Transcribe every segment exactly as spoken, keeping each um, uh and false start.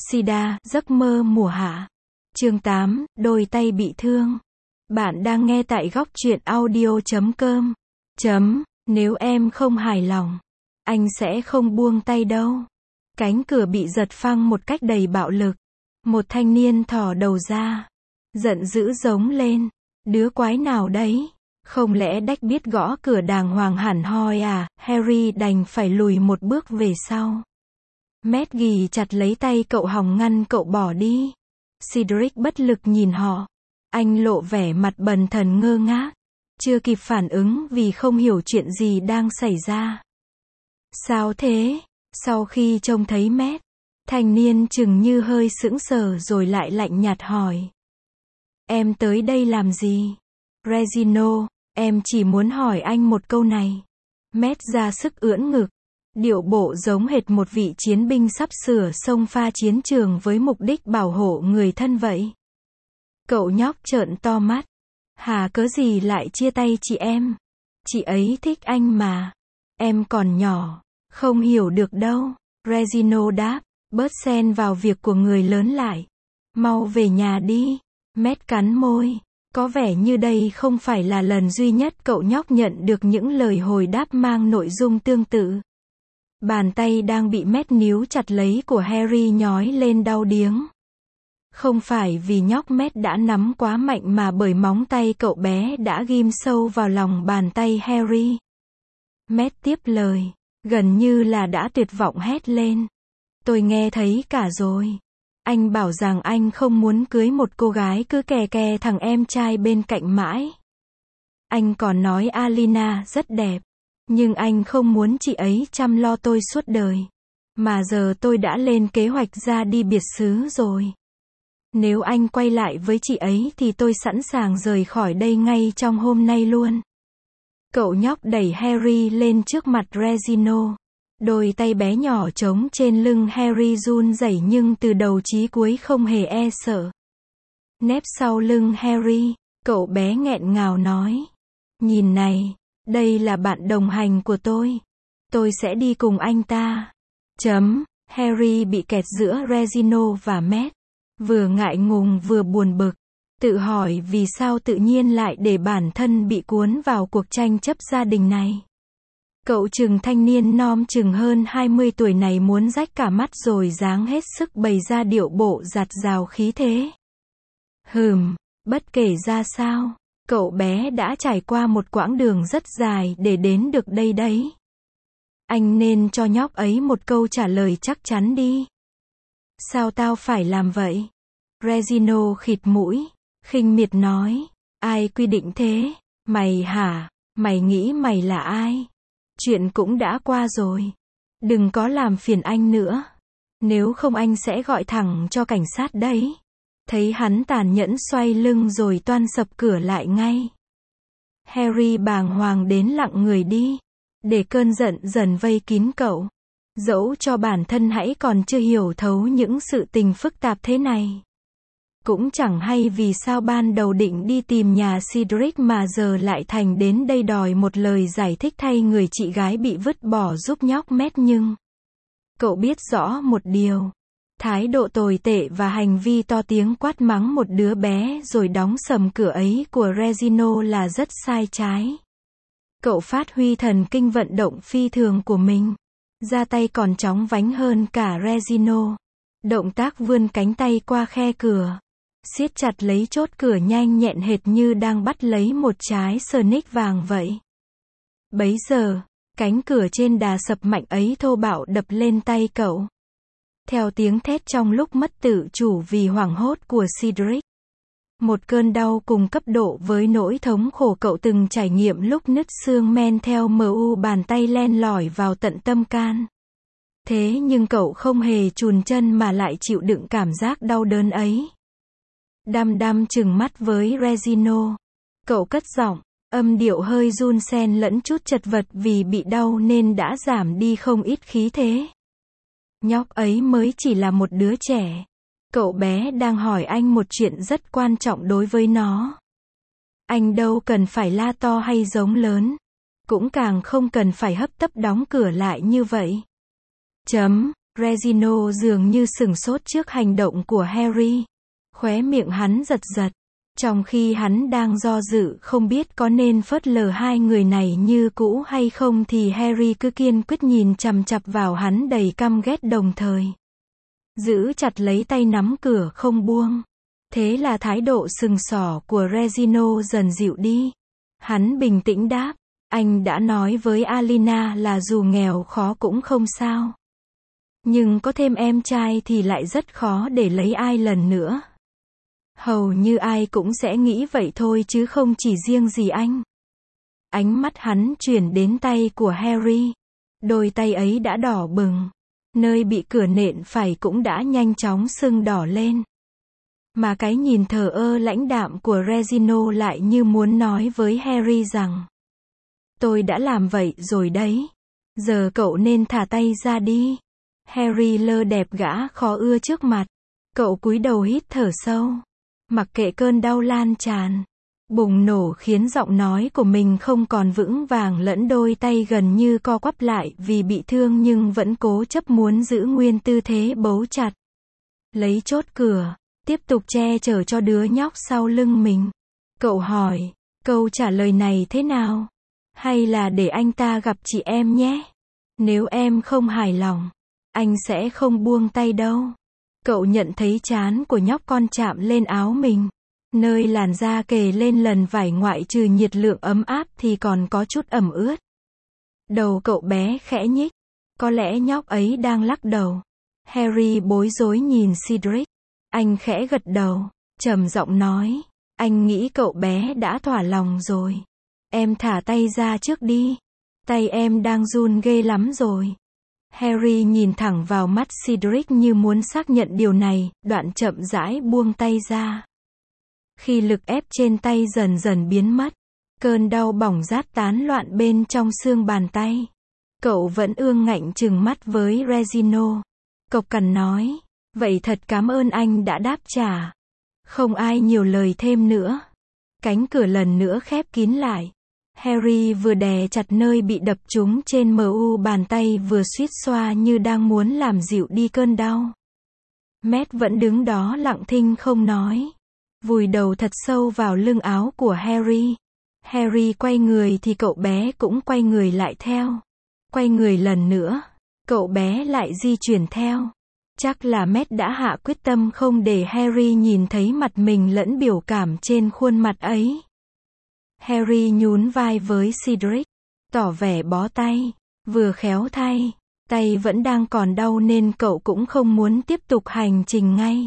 Sida, giấc mơ mùa hạ. Chương tám, đôi tay bị thương. Bạn đang nghe tại góc truyện audio chấm com. Chấm, nếu em không hài lòng, anh sẽ không buông tay đâu. Cánh cửa bị giật phăng một cách đầy bạo lực. Một thanh niên thò đầu ra, giận dữ giống lên. Đứa quái nào đấy? Không lẽ đách biết gõ cửa đàng hoàng hẳn hoi à? Harry đành phải lùi một bước về sau. Matt ghì chặt lấy tay cậu hòng ngăn cậu bỏ đi. Cedric bất lực nhìn họ. Anh lộ vẻ mặt bần thần ngơ ngác. Chưa kịp phản ứng vì không hiểu chuyện gì đang xảy ra. Sao thế? Sau khi trông thấy Matt, thanh niên chừng như hơi sững sờ rồi lại lạnh nhạt hỏi. Em tới đây làm gì? Reginald, em chỉ muốn hỏi anh một câu này. Matt ra sức ưỡn ngực. Điệu bộ giống hệt một vị chiến binh sắp sửa xông pha chiến trường với mục đích bảo hộ người thân vậy. Cậu nhóc trợn to mắt. Hà cớ gì lại chia tay chị em? Chị ấy thích anh mà. Em còn nhỏ, không hiểu được đâu. Reginald đáp, bớt xen vào việc của người lớn lại. Mau về nhà đi. Matt cắn môi. Có vẻ như đây không phải là lần duy nhất cậu nhóc nhận được những lời hồi đáp mang nội dung tương tự. Bàn tay đang bị Matt níu chặt lấy của Harry nhói lên đau điếng. Không phải vì nhóc Matt đã nắm quá mạnh mà bởi móng tay cậu bé đã ghim sâu vào lòng bàn tay Harry. Matt tiếp lời, gần như là đã tuyệt vọng hét lên. Tôi nghe thấy cả rồi. Anh bảo rằng anh không muốn cưới một cô gái cứ kè kè thằng em trai bên cạnh mãi. Anh còn nói Alina rất đẹp. Nhưng anh không muốn chị ấy chăm lo tôi suốt đời. Mà giờ tôi đã lên kế hoạch ra đi biệt xứ rồi. Nếu anh quay lại với chị ấy thì tôi sẵn sàng rời khỏi đây ngay trong hôm nay luôn. Cậu nhóc đẩy Harry lên trước mặt Reginald. Đôi tay bé nhỏ trống trên lưng Harry run rẩy nhưng từ đầu chí cuối không hề e sợ. Nép sau lưng Harry, cậu bé nghẹn ngào nói. Nhìn này. Đây là bạn đồng hành của tôi. Tôi sẽ đi cùng anh ta. Chấm. Harry bị kẹt giữa Reginald và Matt. Vừa ngại ngùng vừa buồn bực. Tự hỏi vì sao tự nhiên lại để bản thân bị cuốn vào cuộc tranh chấp gia đình này. Cậu chừng thanh niên non chừng hơn hai mươi tuổi này muốn rách cả mắt rồi dáng hết sức bày ra điệu bộ giặt rào khí thế. Hừm, bất kể ra sao. Cậu bé đã trải qua một quãng đường rất dài để đến được đây đấy. Anh nên cho nhóc ấy một câu trả lời chắc chắn đi. Sao tao phải làm vậy? Reginald khịt mũi, khinh miệt nói. Ai quy định thế? Mày hả? Mày nghĩ mày là ai? Chuyện cũng đã qua rồi. Đừng có làm phiền anh nữa. Nếu không anh sẽ gọi thẳng cho cảnh sát đấy. Thấy hắn tàn nhẫn xoay lưng rồi toan sập cửa lại ngay. Harry bàng hoàng đến lặng người đi. Để cơn giận dần vây kín cậu. Dẫu cho bản thân hãy còn chưa hiểu thấu những sự tình phức tạp thế này. Cũng chẳng hay vì sao ban đầu định đi tìm nhà Cedric mà giờ lại thành đến đây đòi một lời giải thích thay người chị gái bị vứt bỏ giúp nhóc Matt nhưng. Cậu biết rõ một điều. Thái độ tồi tệ và hành vi to tiếng quát mắng một đứa bé rồi đóng sầm cửa ấy của Reginald là rất sai trái. Cậu phát huy thần kinh vận động phi thường của mình. Ra tay còn chóng vánh hơn cả Reginald. Động tác vươn cánh tay qua khe cửa. Siết chặt lấy chốt cửa nhanh nhẹn hệt như đang bắt lấy một trái Sonic vàng vậy. Bấy giờ, cánh cửa trên đà sập mạnh ấy thô bạo đập lên tay cậu. Theo tiếng thét trong lúc mất tự chủ vì hoảng hốt của Cedric. Một cơn đau cùng cấp độ với nỗi thống khổ cậu từng trải nghiệm lúc nứt xương men theo mu bàn tay len lỏi vào tận tâm can. Thế nhưng cậu không hề chùn chân mà lại chịu đựng cảm giác đau đớn ấy. Đăm đăm trừng mắt với Reginald. Cậu cất giọng, âm điệu hơi run xen lẫn chút chật vật vì bị đau nên đã giảm đi không ít khí thế. Nhóc ấy mới chỉ là một đứa trẻ. Cậu bé đang hỏi anh một chuyện rất quan trọng đối với nó. Anh đâu cần phải la to hay giống lớn. Cũng càng không cần phải hấp tấp đóng cửa lại như vậy. Chấm. Reginald dường như sửng sốt trước hành động của Harry. Khóe miệng hắn giật giật. Trong khi hắn đang do dự không biết có nên phớt lờ hai người này như cũ hay không thì Harry cứ kiên quyết nhìn chằm chằm vào hắn đầy căm ghét đồng thời giữ chặt lấy tay nắm cửa không buông. Thế là thái độ sừng sỏ của Reginald dần dịu đi. Hắn bình tĩnh đáp, anh đã nói với Alina là dù nghèo khó cũng không sao. Nhưng có thêm em trai thì lại rất khó để lấy ai lần nữa. Hầu như ai cũng sẽ nghĩ vậy thôi chứ không chỉ riêng gì anh. Ánh mắt hắn chuyển đến tay của Harry. Đôi tay ấy đã đỏ bừng. Nơi bị cửa nện phải cũng đã nhanh chóng sưng đỏ lên. Mà cái nhìn thờ ơ lãnh đạm của Reginald lại như muốn nói với Harry rằng tôi đã làm vậy rồi đấy. Giờ cậu nên thả tay ra đi. Harry lơ đẹp gã khó ưa trước mặt. Cậu cúi đầu hít thở sâu. Mặc kệ cơn đau lan tràn, bùng nổ khiến giọng nói của mình không còn vững vàng lẫn đôi tay gần như co quắp lại vì bị thương nhưng vẫn cố chấp muốn giữ nguyên tư thế bấu chặt. Lấy chốt cửa, tiếp tục che chở cho đứa nhóc sau lưng mình. Cậu hỏi, câu trả lời này thế nào? Hay là để anh ta gặp chị em nhé? Nếu em không hài lòng, anh sẽ không buông tay đâu. Cậu nhận thấy trán của nhóc con chạm lên áo mình. Nơi làn da kề lên lần vải ngoại trừ nhiệt lượng ấm áp thì còn có chút ẩm ướt. Đầu cậu bé khẽ nhích. Có lẽ nhóc ấy đang lắc đầu. Harry bối rối nhìn Cedric. Anh khẽ gật đầu, trầm giọng nói. Anh nghĩ cậu bé đã thỏa lòng rồi. Em thả tay ra trước đi. Tay em đang run ghê lắm rồi. Harry nhìn thẳng vào mắt Cedric như muốn xác nhận điều này, đoạn chậm rãi buông tay ra. Khi lực ép trên tay dần dần biến mất, cơn đau bỏng rát tán loạn bên trong xương bàn tay. Cậu vẫn ương ngạnh trừng mắt với Reginald. Cộc cằn nói, vậy thật cảm ơn anh đã đáp trả. Không ai nhiều lời thêm nữa. Cánh cửa lần nữa khép kín lại. Harry vừa đè chặt nơi bị đập trúng trên mu bàn tay vừa suýt xoa như đang muốn làm dịu đi cơn đau. Matt vẫn đứng đó lặng thinh không nói. Vùi đầu thật sâu vào lưng áo của Harry. Harry quay người thì cậu bé cũng quay người lại theo. Quay người lần nữa, cậu bé lại di chuyển theo. Chắc là Matt đã hạ quyết tâm không để Harry nhìn thấy mặt mình lẫn biểu cảm trên khuôn mặt ấy. Harry nhún vai với Cedric, tỏ vẻ bó tay. Vừa khéo thay, tay vẫn đang còn đau nên cậu cũng không muốn tiếp tục hành trình ngay.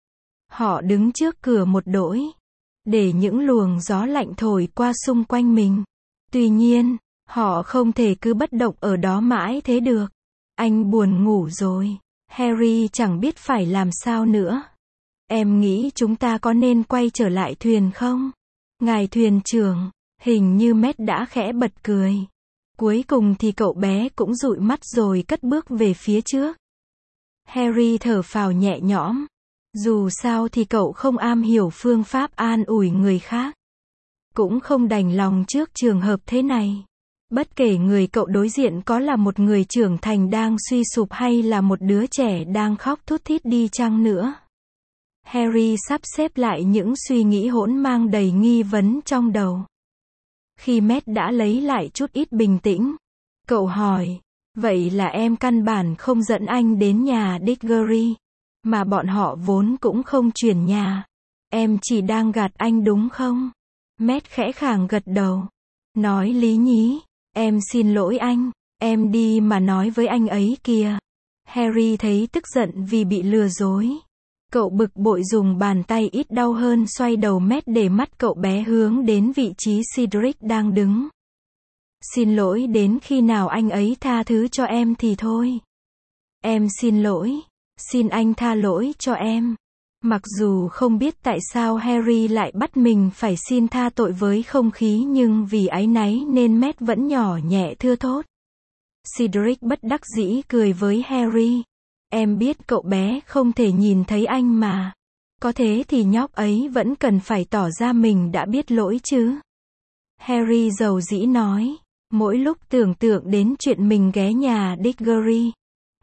Họ đứng trước cửa một đỗi, để những luồng gió lạnh thổi qua xung quanh mình. Tuy nhiên, họ không thể cứ bất động ở đó mãi thế được. Anh buồn ngủ rồi. Harry chẳng biết phải làm sao nữa. Em nghĩ chúng ta có nên quay trở lại thuyền không? Ngài thuyền trưởng, hình như Matt đã khẽ bật cười. Cuối cùng thì cậu bé cũng dụi mắt rồi cất bước về phía trước. Harry thở phào nhẹ nhõm. Dù sao thì cậu không am hiểu phương pháp an ủi người khác. Cũng không đành lòng trước trường hợp thế này. Bất kể người cậu đối diện có là một người trưởng thành đang suy sụp hay là một đứa trẻ đang khóc thút thít đi chăng nữa. Harry sắp xếp lại những suy nghĩ hỗn mang đầy nghi vấn trong đầu. Khi Matt đã lấy lại chút ít bình tĩnh, cậu hỏi, vậy là em căn bản không dẫn anh đến nhà Diggory, mà bọn họ vốn cũng không chuyển nhà. Em chỉ đang gạt anh đúng không? Matt khẽ khàng gật đầu. Nói lý nhí, em xin lỗi anh, em đi mà nói với anh ấy kìa. Harry thấy tức giận vì bị lừa dối. Cậu bực bội dùng bàn tay ít đau hơn xoay đầu Matt để mắt cậu bé hướng đến vị trí Cedric đang đứng. Xin lỗi đến khi nào anh ấy tha thứ cho em thì thôi. Em xin lỗi. Xin anh tha lỗi cho em. Mặc dù không biết tại sao Harry lại bắt mình phải xin tha tội với không khí nhưng vì áy náy nên Matt vẫn nhỏ nhẹ thưa thốt. Cedric bất đắc dĩ cười với Harry. Em biết cậu bé không thể nhìn thấy anh mà. Có thế thì nhóc ấy vẫn cần phải tỏ ra mình đã biết lỗi chứ. Harry dầu dĩ nói. Mỗi lúc tưởng tượng đến chuyện mình ghé nhà Diggory,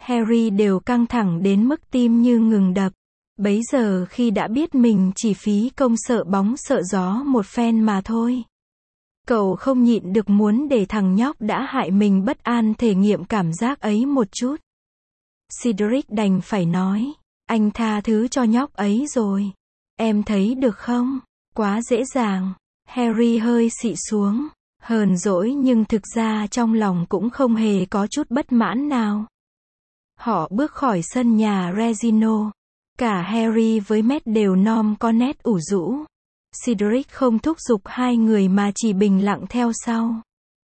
Harry đều căng thẳng đến mức tim như ngừng đập. Bấy giờ khi đã biết mình chỉ phí công sợ bóng sợ gió một phen mà thôi. Cậu không nhịn được muốn để thằng nhóc đã hại mình bất an thể nghiệm cảm giác ấy một chút. Cedric đành phải nói, anh tha thứ cho nhóc ấy rồi. Em thấy được không? Quá dễ dàng. Harry hơi xị xuống, hờn dỗi nhưng thực ra trong lòng cũng không hề có chút bất mãn nào. Họ bước khỏi sân nhà Regino. Cả Harry với Matt đều nom có nét ủ rũ. Cedric không thúc giục hai người mà chỉ bình lặng theo sau.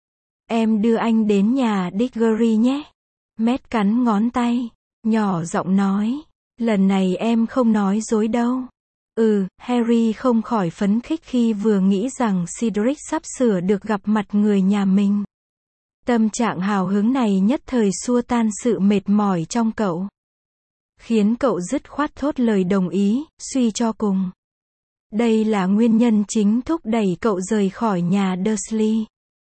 Em đưa anh đến nhà Diggory nhé. Matt cắn ngón tay, nhỏ giọng nói. Lần này em không nói dối đâu. Ừ, Harry không khỏi phấn khích khi vừa nghĩ rằng Cedric sắp sửa được gặp mặt người nhà mình. Tâm trạng hào hứng này nhất thời xua tan sự mệt mỏi trong cậu. Khiến cậu dứt khoát thốt lời đồng ý, suy cho cùng. Đây là nguyên nhân chính thúc đẩy cậu rời khỏi nhà Dursley.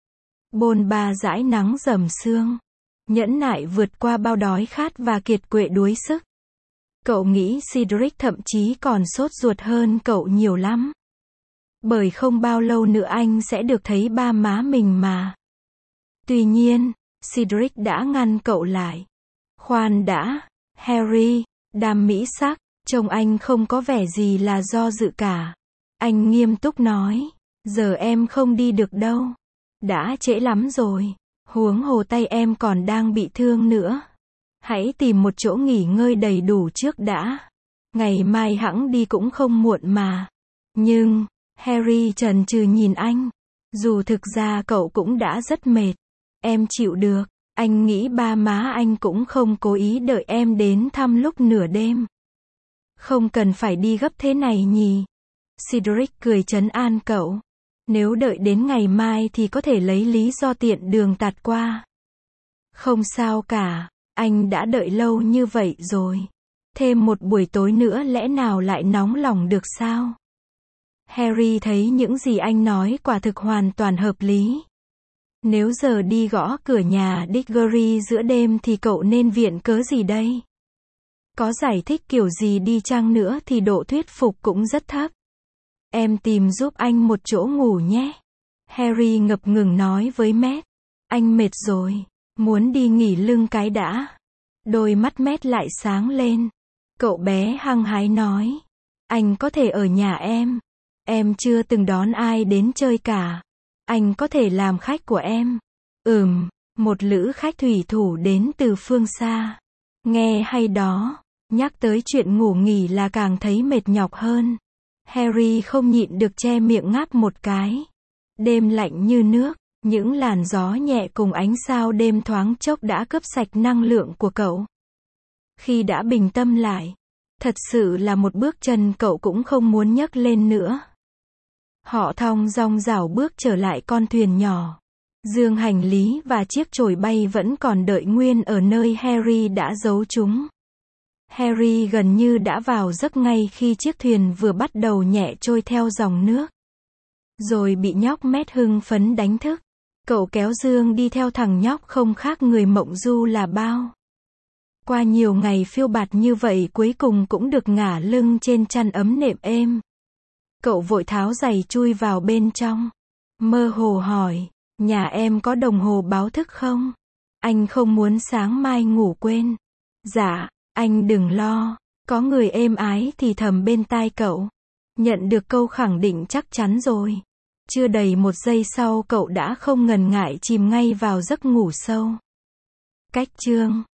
Bôn ba dãi nắng rầm sương. Nhẫn nại vượt qua bao đói khát và kiệt quệ đuối sức. Cậu nghĩ Cedric thậm chí còn sốt ruột hơn cậu nhiều lắm. Bởi không bao lâu nữa anh sẽ được thấy ba má mình mà. Tuy nhiên, Cedric đã ngăn cậu lại. Khoan đã, Harry, đam mỹ sắc, trông anh không có vẻ gì là do dự cả. Anh nghiêm túc nói, giờ em không đi được đâu. Đã trễ lắm rồi, huống hồ tay em còn đang bị thương nữa. Hãy tìm một chỗ nghỉ ngơi đầy đủ trước đã. Ngày mai hẵng đi cũng không muộn mà. Nhưng, Harry chần chừ nhìn anh. Dù thực ra cậu cũng đã rất mệt. Em chịu được. Anh nghĩ ba má anh cũng không cố ý đợi em đến thăm lúc nửa đêm. Không cần phải đi gấp thế này nhỉ. Cedric cười trấn an cậu. Nếu đợi đến ngày mai thì có thể lấy lý do tiện đường tạt qua. Không sao cả. Anh đã đợi lâu như vậy rồi. Thêm một buổi tối nữa lẽ nào lại nóng lòng được sao? Harry thấy những gì anh nói quả thực hoàn toàn hợp lý. Nếu giờ đi gõ cửa nhà Diggory giữa đêm thì cậu nên viện cớ gì đây? Có giải thích kiểu gì đi chăng nữa thì độ thuyết phục cũng rất thấp. Em tìm giúp anh một chỗ ngủ nhé. Harry ngập ngừng nói với Matt. Anh mệt rồi. Muốn đi nghỉ lưng cái đã. Đôi mắt Matt lại sáng lên. Cậu bé hăng hái nói. Anh có thể ở nhà em. Em chưa từng đón ai đến chơi cả. Anh có thể làm khách của em. Ừm, một lữ khách thủy thủ đến từ phương xa. Nghe hay đó. Nhắc tới chuyện ngủ nghỉ là càng thấy mệt nhọc hơn. Harry không nhịn được che miệng ngáp một cái. Đêm lạnh như nước. Những làn gió nhẹ cùng ánh sao đêm thoáng chốc đã cướp sạch năng lượng của cậu. Khi đã bình tâm lại, thật sự là một bước chân cậu cũng không muốn nhấc lên nữa. Họ thong dong dảo bước trở lại con thuyền nhỏ. Dương hành lý và chiếc chổi bay vẫn còn đợi nguyên ở nơi Harry đã giấu chúng. Harry gần như đã vào giấc ngay khi chiếc thuyền vừa bắt đầu nhẹ trôi theo dòng nước. Rồi bị nhóc Matt hưng phấn đánh thức. Cậu kéo Dương đi theo thằng nhóc không khác người mộng du là bao. Qua nhiều ngày phiêu bạt như vậy cuối cùng cũng được ngả lưng trên chăn ấm nệm êm. Cậu vội tháo giày chui vào bên trong. Mơ hồ hỏi, nhà em có đồng hồ báo thức không? Anh không muốn sáng mai ngủ quên. Dạ, anh đừng lo. Có người êm ái thì thầm bên tai cậu. Nhận được câu khẳng định chắc chắn rồi. Chưa đầy một giây sau cậu đã không ngần ngại chìm ngay vào giấc ngủ sâu. Cách chương